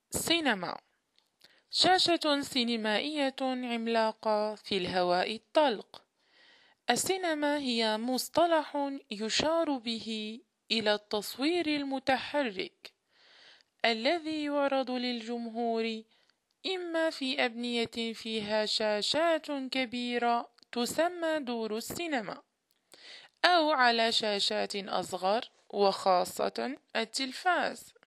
سينما. شاشة سينمائية عملاقة في الهواء الطلق. السينما هي مصطلح يشار به إلى التصوير المتحرك الذي يعرض للجمهور إما في أبنية فيها شاشات كبيرة تسمى دور السينما، أو على شاشات أصغر وخاصة التلفاز.